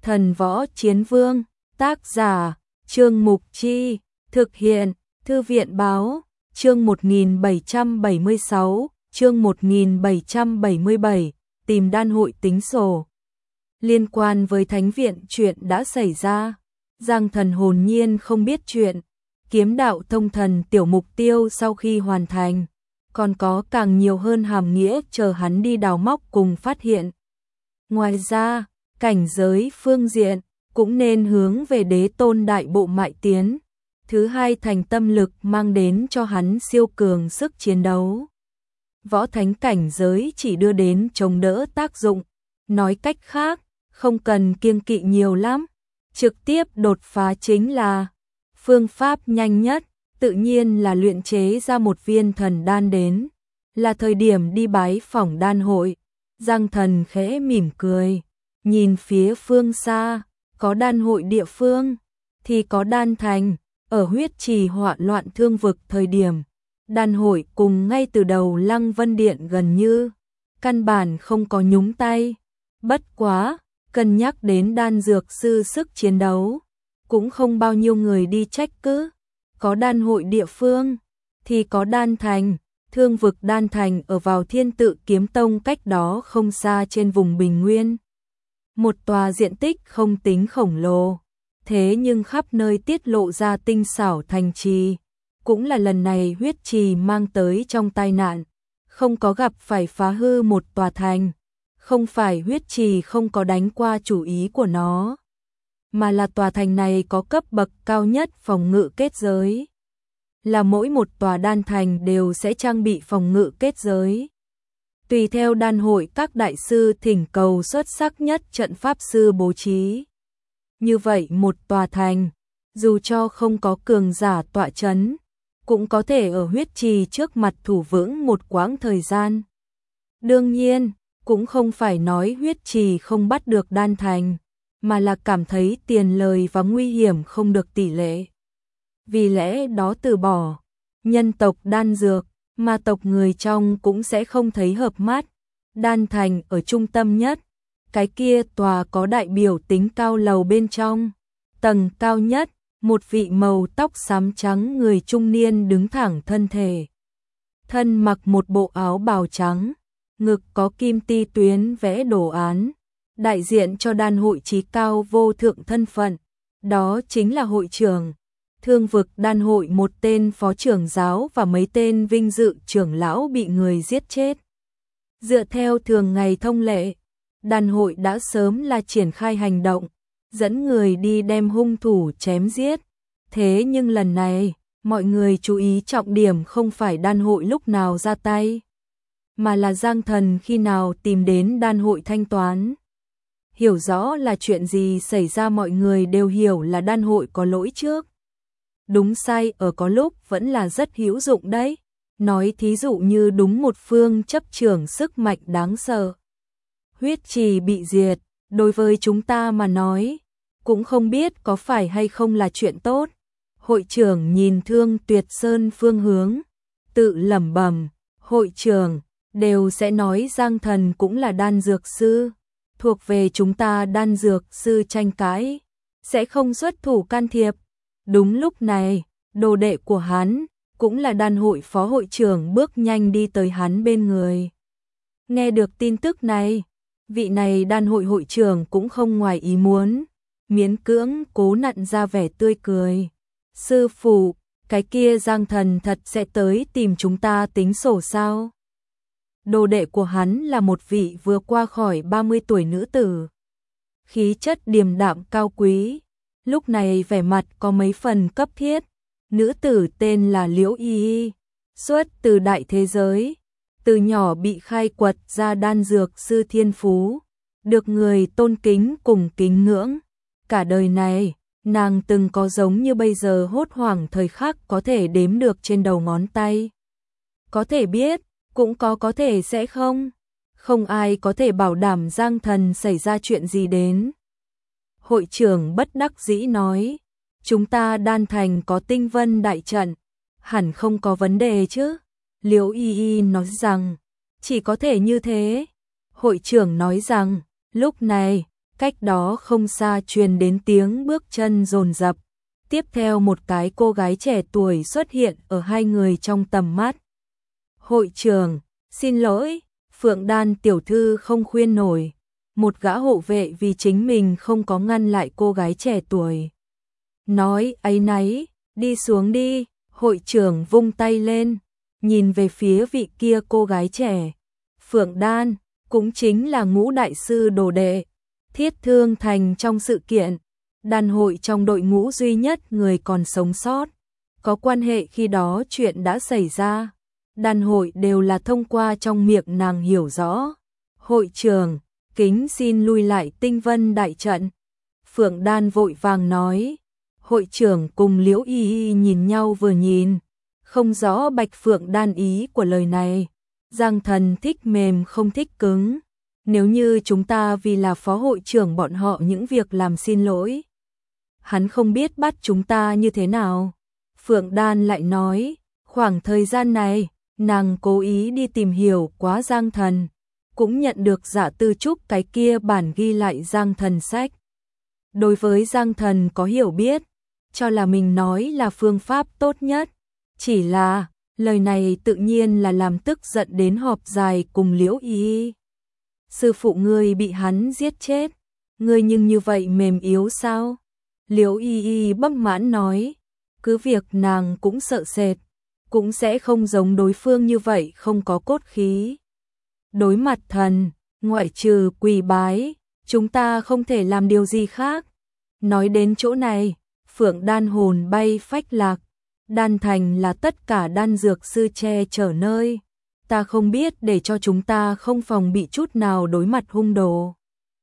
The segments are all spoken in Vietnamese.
Thần Võ Chiến Vương, tác giả, Trương Mục Chi, thực hiện, Thư viện Báo, chương 1776, chương 1777, tìm đan hội tính sổ. Liên quan với Thánh viện chuyện đã xảy ra, Giang Thần hồn nhiên không biết chuyện, kiếm đạo thông thần tiểu mục tiêu sau khi hoàn thành, còn có càng nhiều hơn hàm nghĩa chờ hắn đi đào móc cùng phát hiện. Ngoài ra, cảnh giới phương diện cũng nên hướng về đế tôn đại bộ mại tiến. Thứ hai, thành tâm lực mang đến cho hắn siêu cường sức chiến đấu. Võ thánh cảnh giới chỉ đưa đến chống đỡ tác dụng, nói cách khác, không cần kiêng kỵ nhiều lắm, trực tiếp đột phá chính là phương pháp nhanh nhất, tự nhiên là luyện chế ra một viên thần đan đến. Là thời điểm đi bái phỏng đan hội, Giang Thần khẽ mỉm cười, nhìn phía phương xa, có đan hội địa phương, thì có đan thành. Ở huyết trì họa loạn thương vực thời điểm, đan hội cùng ngay từ đầu Lăng Vân Điện gần như căn bản không có nhúng tay. Bất quá, cân nhắc đến đan dược sư sức chiến đấu, cũng không bao nhiêu người đi trách cứ. Có đan hội địa phương, thì có đan thành. Thương vực đan thành ở vào Thiên Tự Kiếm Tông cách đó không xa trên vùng Bình Nguyên. Một tòa diện tích không tính khổng lồ, thế nhưng khắp nơi tiết lộ ra tinh xảo thành trì, cũng là lần này huyết trì mang tới trong tai nạn, không có gặp phải phá hư một tòa thành, không phải huyết trì không có đánh qua chủ ý của nó, mà là tòa thành này có cấp bậc cao nhất phòng ngự kết giới, là mỗi một tòa đan thành đều sẽ trang bị phòng ngự kết giới. Tùy theo đan hội các đại sư thỉnh cầu xuất sắc nhất trận pháp sư bố trí. Như vậy một tòa thành, dù cho không có cường giả tọa chấn, cũng có thể ở huyết trì trước mặt thủ vững một quãng thời gian. Đương nhiên, cũng không phải nói huyết trì không bắt được đan thành, mà là cảm thấy tiền lời và nguy hiểm không được tỷ lệ. Vì lẽ đó từ bỏ, nhân tộc đan dược, ma tộc người trong cũng sẽ không thấy hợp mắt. Đan thành ở trung tâm nhất. Cái kia tòa có đại biểu tính cao lầu bên trong, tầng cao nhất, một vị màu tóc xám trắng người trung niên đứng thẳng thân thể. Thân mặc một bộ áo bào trắng, ngực có kim ti tuyến vẽ đồ án, đại diện cho đan hội chí cao vô thượng thân phận, đó chính là hội trưởng. Thương vực đan hội một tên phó trưởng giáo và mấy tên vinh dự trưởng lão bị người giết chết. Dựa theo thường ngày thông lệ, đan hội đã sớm là triển khai hành động, dẫn người đi đem hung thủ chém giết. Thế nhưng lần này, mọi người chú ý trọng điểm không phải đan hội lúc nào ra tay, mà là Giang Thần khi nào tìm đến đan hội thanh toán. Hiểu rõ là chuyện gì xảy ra, mọi người đều hiểu là đan hội có lỗi trước. Đúng sai ở có lúc vẫn là rất hữu dụng đấy. Nói thí dụ như đúng một phương chấp trưởng sức mạnh đáng sợ. Huyết trì bị diệt, đối với chúng ta mà nói, cũng không biết có phải hay không là chuyện tốt. Hội trưởng nhìn Thương Tuyệt Sơn phương hướng, tự lẩm bẩm, hội trưởng đều sẽ nói Giang Thần cũng là đan dược sư, thuộc về chúng ta đan dược sư tranh cãi, sẽ không xuất thủ can thiệp. Đúng lúc này, đồ đệ của hắn, cũng là đan hội phó hội trưởng bước nhanh đi tới hắn bên người. Nghe được tin tức này, vị này đan hội hội trưởng cũng không ngoài ý muốn, miễn cưỡng cố nặn ra vẻ tươi cười. Sư phụ, cái kia Giang Thần thật sẽ tới tìm chúng ta tính sổ sao? Đồ đệ của hắn là một vị vừa qua khỏi 30 tuổi nữ tử. Khí chất điềm đạm cao quý, lúc này vẻ mặt có mấy phần cấp thiết. Nữ tử tên là Liễu Y Y, xuất từ đại thế giới, từ nhỏ bị khai quật ra đan dược sư thiên phú, được người tôn kính cùng kính ngưỡng. Cả đời này, nàng từng có giống như bây giờ hốt hoảng thời khắc có thể đếm được trên đầu ngón tay. Có thể biết, cũng có thể sẽ không. Không ai có thể bảo đảm Giang Thần xảy ra chuyện gì đến. Hội trưởng bất đắc dĩ nói, chúng ta đan thành có tinh vân đại trận, hẳn không có vấn đề chứ. Liễu Y Y nói rằng, chỉ có thể như thế. Hội trưởng nói rằng, lúc này, cách đó không xa truyền đến tiếng bước chân dồn dập. Tiếp theo một cái cô gái trẻ tuổi xuất hiện ở hai người trong tầm mắt. Hội trưởng, xin lỗi, Phượng Đan tiểu thư không khuyên nổi. Một gã hộ vệ vì chính mình không có ngăn lại cô gái trẻ tuổi. Nói áy náy, đi xuống đi, hội trưởng vung tay lên, nhìn về phía vị kia cô gái trẻ. Phượng Đan, cũng chính là Ngũ đại sư đồ đệ, Thiết Thương Thành trong sự kiện. Đan hội trong đội ngũ duy nhất người còn sống sót. Có quan hệ khi đó chuyện đã xảy ra. Đan hội đều là thông qua trong miệng nàng hiểu rõ. Hội trưởng, kính xin lui lại Tinh Vân đại trận. Phượng Đan vội vàng nói. Hội trưởng cùng Liễu Y Y nhìn nhau vừa nhìn. Không rõ Bạch Phượng Đan ý của lời này. Giang Thần thích mềm không thích cứng. Nếu như chúng ta vì là phó hội trưởng bọn họ những việc làm xin lỗi. Hắn không biết bắt chúng ta như thế nào. Phượng Đan lại nói, khoảng thời gian này, nàng cố ý đi tìm hiểu quá Giang Thần, cũng nhận được Dạ Tư Trúc cái kia bản ghi lại Giang Thần sách. Đối với Giang Thần có hiểu biết, cho là mình nói là phương pháp tốt nhất. Chỉ là, lời này tự nhiên là làm tức giận đến họp dài cùng Liễu Y. Sư phụ ngươi bị hắn giết chết, ngươi nhưng như vậy mềm yếu sao? Liễu Y Y bất mãn nói, cứ việc nàng cũng sợ sệt, cũng sẽ không giống đối phương như vậy không có cốt khí. Đối mặt thần, ngoại trừ quỳ bái, chúng ta không thể làm điều gì khác. Nói đến chỗ này, Phượng Đan hồn bay phách lạc, Đan Thành là tất cả đan dược sư che chở nơi. Ta không biết để cho chúng ta không phòng bị chút nào đối mặt hung đồ.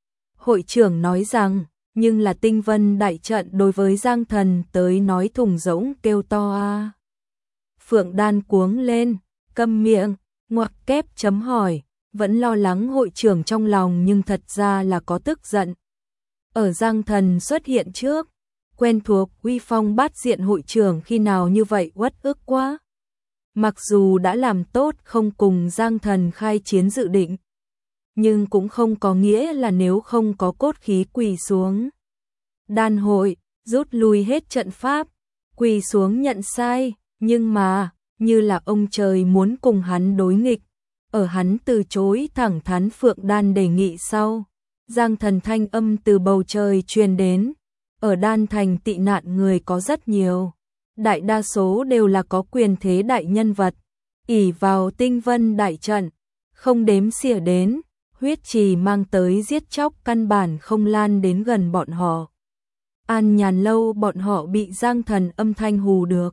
Hội trưởng nói rằng, nhưng là Tinh Vân đại trận đối với Giang Thần tới nói thùng rỗng kêu to a. Phượng Đan cuống lên, câm miệng, ngoặc kép chấm hỏi, vẫn lo lắng hội trưởng trong lòng nhưng thật ra là có tức giận. Ở Giang Thần xuất hiện trước, quen thuộc uy phong bát diện hội trưởng khi nào như vậy uất ức quá. Mặc dù đã làm tốt không cùng Giang Thần khai chiến dự định, nhưng cũng không có nghĩa là nếu không có cốt khí quỳ xuống. Đan hội, rút lui hết trận pháp, quỳ xuống nhận sai, nhưng mà, như là ông trời muốn cùng hắn đối nghịch, ở hắn từ chối thẳng thắn Phượng Đan đề nghị sau. Giang Thần thanh âm từ bầu trời truyền đến, ở Đan Thành tị nạn người có rất nhiều, đại đa số đều là có quyền thế đại nhân vật, ỷ vào Tinh Vân đại trận, không đếm xỉa đến, huyết trì mang tới giết chóc căn bản không lan đến gần bọn họ. An Nhàn lâu bọn họ bị Giang Thần âm thanh hù được.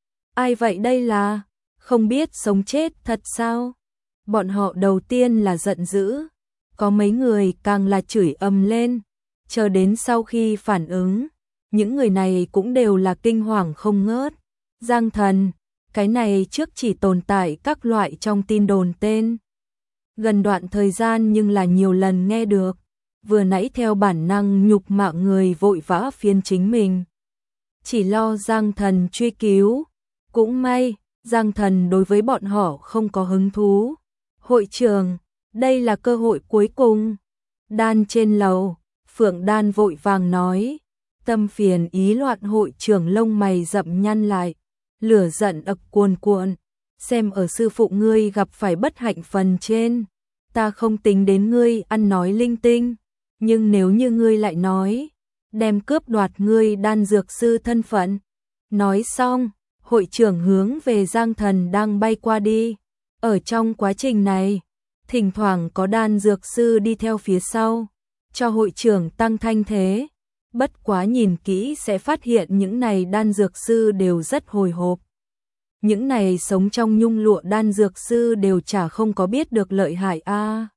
Ai vậy đây là, không biết sống chết thật sao? Bọn họ đầu tiên là giận dữ, có mấy người càng là chửi ầm lên, chờ đến sau khi phản ứng, những người này cũng đều là kinh hoàng không ngớt. Giang Thần, cái này trước chỉ tồn tại các loại trong tin đồn tên. Gần đoạn thời gian nhưng là nhiều lần nghe được, vừa nãy theo bản năng nhục mạ người vội vã phiên chính mình. Chỉ lo Giang Thần truy cứu, cũng may, Giang Thần đối với bọn họ không có hứng thú. Hội trưởng, đây là cơ hội cuối cùng. Đan trên lầu, Phượng Đan vội vàng nói, tâm phiền ý loạn hội trưởng lông mày rậm nhăn lại, lửa giận ập cuồn cuộn, xem ở sư phụ ngươi gặp phải bất hạnh phần trên, ta không tính đến ngươi ăn nói linh tinh, nhưng nếu như ngươi lại nói, đem cướp đoạt ngươi đan dược sư thân phận. Nói xong, hội trưởng hướng về Giang Thần đang bay qua đi, ở trong quá trình này, thỉnh thoảng có đan dược sư đi theo phía sau, cho hội trưởng tăng thanh thế. Bất quá nhìn kỹ sẽ phát hiện những này đan dược sư đều rất hồi hộp. Những này sống trong nhung lụa đan dược sư đều chả không có biết được lợi hại a.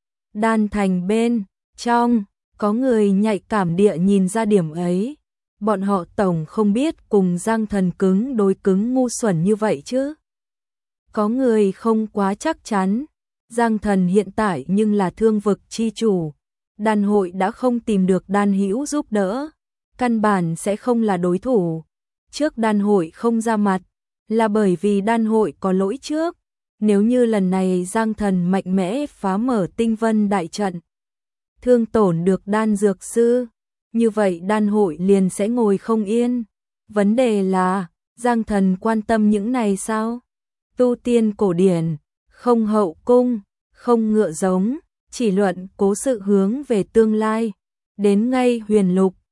Đan Thành bên trong, có người nhạy cảm địa nhìn ra điểm ấy. Bọn họ tổng không biết cùng Giang Thần cứng đối cứng ngu xuẩn như vậy chứ. Có người không quá chắc chắn. Giang Thần hiện tại nhưng là thương vực chi chủ. Đan hội đã không tìm được đan hữu giúp đỡ, căn bản sẽ không là đối thủ. Trước đan hội không ra mặt, là bởi vì đan hội có lỗi trước. Nếu như lần này Giang Thần mạnh mẽ phá mở Tinh Vân đại trận, thương tổn được đan dược sư, như vậy đan hội liền sẽ ngồi không yên. Vấn đề là, Giang Thần quan tâm những này sao? Tu tiên cổ điển, không hậu cung, không ngựa giống, chỉ luận cố sự hướng về tương lai. Đến ngay Huyền Lục,